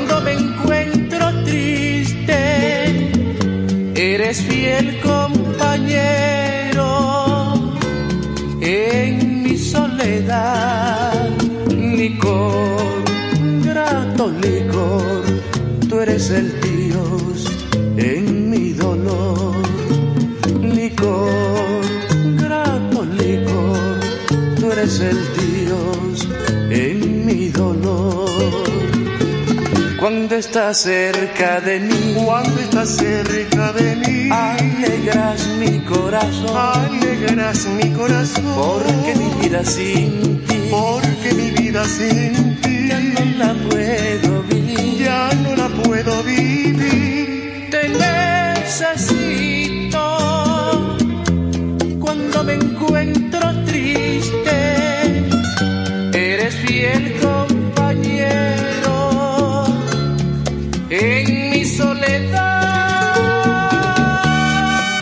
Cuando me encuentro triste, eres fiel compañero en mi soledad. Licor, grato licor, tú eres el Dios en mi dolor. Licor, grato licor, tú eres el Dios en mi dolor. Cuando estás cerca de mí, cuando estás cerca de mí, alegras mi corazón, alegras mi corazón, porque mi vida sin ti, porque mi vida sin ti, ya no la puedo vivir, ya no la puedo vivir. Te necesito cuando me encuentro triste, eres fiel